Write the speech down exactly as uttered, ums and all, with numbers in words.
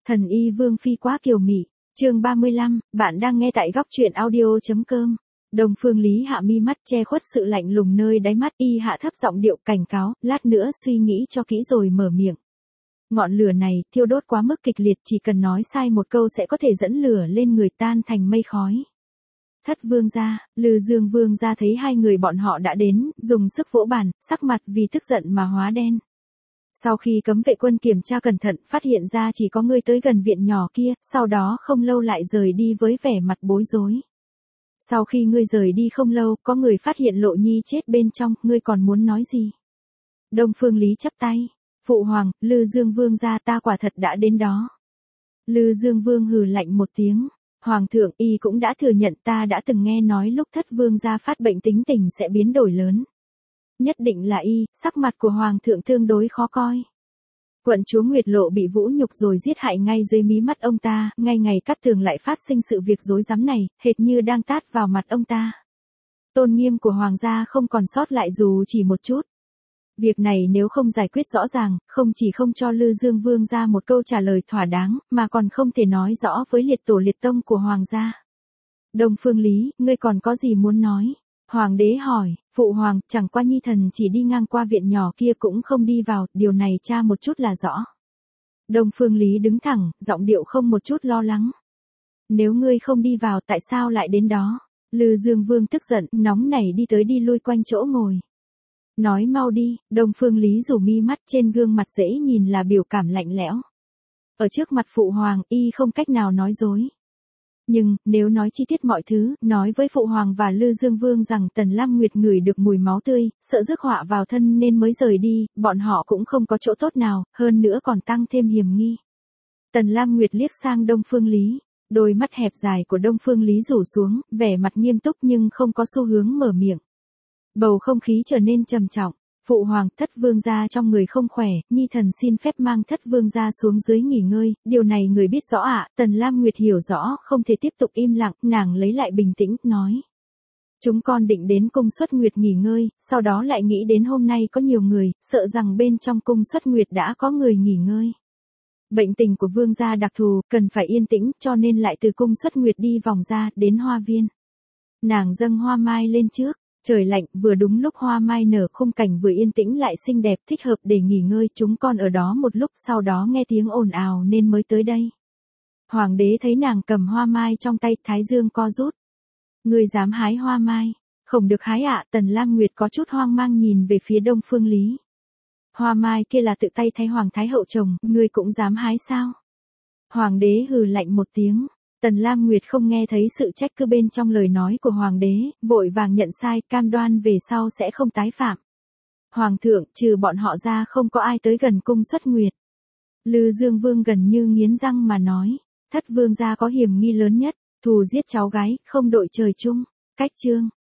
Thần y Vương Phi quá kiều mị. Chương ba mươi lăm, bạn đang nghe tại góc truyện audio.com. Đông Phương Lý hạ mi mắt che khuất sự lạnh lùng nơi đáy mắt, y hạ thấp giọng điệu cảnh cáo, lát nữa suy nghĩ cho kỹ rồi mở miệng. Ngọn lửa này thiêu đốt quá mức kịch liệt, chỉ cần nói sai một câu sẽ có thể dẫn lửa lên người tan thành mây khói. Thất vương gia, Lư Dương vương gia thấy hai người bọn họ đã đến, dùng sức vỗ bàn, sắc mặt vì tức giận mà hóa đen. Sau khi cấm vệ quân kiểm tra cẩn thận, phát hiện ra chỉ có ngươi tới gần viện nhỏ kia, sau đó không lâu lại rời đi với vẻ mặt bối rối. Sau khi ngươi rời đi không lâu, có người phát hiện Lộ Nhi chết bên trong, ngươi còn muốn nói gì? Đông Phương Lý chắp tay. Phụ hoàng, Lư Dương vương gia ta quả thật đã đến đó. Lư Dương vương hừ lạnh một tiếng. Hoàng thượng, y cũng đã thừa nhận, ta đã từng nghe nói lúc thất vương gia phát bệnh tính tình sẽ biến đổi lớn. Nhất định là y, sắc mặt của hoàng thượng tương đối khó coi. Quận chúa Nguyệt Lộ bị vũ nhục rồi giết hại ngay dưới mí mắt ông ta, ngay ngày Cát Tường lại phát sinh sự việc rối rắm này, hệt như đang tát vào mặt ông ta. Tôn nghiêm của hoàng gia không còn sót lại dù chỉ một chút. Việc này nếu không giải quyết rõ ràng, không chỉ không cho Lư Dương vương ra một câu trả lời thỏa đáng, mà còn không thể nói rõ với liệt tổ liệt tông của hoàng gia. Đông Phương Lý, ngươi còn có gì muốn nói? Hoàng đế hỏi. Phụ hoàng, chẳng qua nhi thần chỉ đi ngang qua viện nhỏ kia cũng không đi vào, điều này tra một chút là rõ. Đông Phương Lý đứng thẳng, giọng điệu không một chút lo lắng. Nếu ngươi không đi vào, tại sao lại đến đó? Lư Dương vương tức giận, nóng nảy đi tới đi lui quanh chỗ ngồi. Nói mau đi. Đông Phương Lý rủ mi mắt, trên gương mặt dễ nhìn là biểu cảm lạnh lẽo. Ở trước mặt phụ hoàng, y không cách nào nói dối. Nhưng, nếu nói chi tiết mọi thứ, nói với Phụ Hoàng và Lư Dương Vương rằng Tần Lam Nguyệt ngửi được mùi máu tươi, sợ rước họa vào thân nên mới rời đi, bọn họ cũng không có chỗ tốt nào, hơn nữa còn tăng thêm hiểm nghi. Tần Lam Nguyệt liếc sang Đông Phương Lý, đôi mắt hẹp dài của Đông Phương Lý rủ xuống, vẻ mặt nghiêm túc nhưng không có xu hướng mở miệng. Bầu không khí trở nên trầm trọng. Phụ hoàng, thất vương gia trong người không khỏe, nhi thần xin phép mang thất vương gia xuống dưới nghỉ ngơi, điều này người biết rõ ạ. À? Tần Lam Nguyệt hiểu rõ, không thể tiếp tục im lặng, nàng lấy lại bình tĩnh, nói. Chúng con định đến cung Xuất Nguyệt nghỉ ngơi, sau đó lại nghĩ đến hôm nay có nhiều người, sợ rằng bên trong cung Xuất Nguyệt đã có người nghỉ ngơi. Bệnh tình của vương gia đặc thù, cần phải yên tĩnh, cho nên lại từ cung Xuất Nguyệt đi vòng ra, đến hoa viên. Nàng dâng hoa mai lên trước. Trời lạnh, vừa đúng lúc hoa mai nở, khung cảnh vừa yên tĩnh lại xinh đẹp, thích hợp để nghỉ ngơi, chúng con ở đó một lúc, sau đó nghe tiếng ồn ào nên mới tới đây. Hoàng đế thấy nàng cầm hoa mai trong tay, thái dương co rút. Ngươi dám hái hoa mai? Không được hái ạ. Tần Lam Nguyệt có chút hoang mang nhìn về phía Đông Phương Lý. Hoa mai kia là tự tay thay hoàng thái hậu trồng, ngươi cũng dám hái sao? Hoàng đế hừ lạnh một tiếng. Tần Lam Nguyệt không nghe thấy sự trách cứ bên trong lời nói của hoàng đế, vội vàng nhận sai, cam đoan về sau sẽ không tái phạm. Hoàng thượng, trừ bọn họ ra không có ai tới gần cung Xuất Nguyệt. Lư Dương vương gần như nghiến răng mà nói, thất vương gia có hiểm nghi lớn nhất, thù giết cháu gái, không đội trời chung. Cách chương.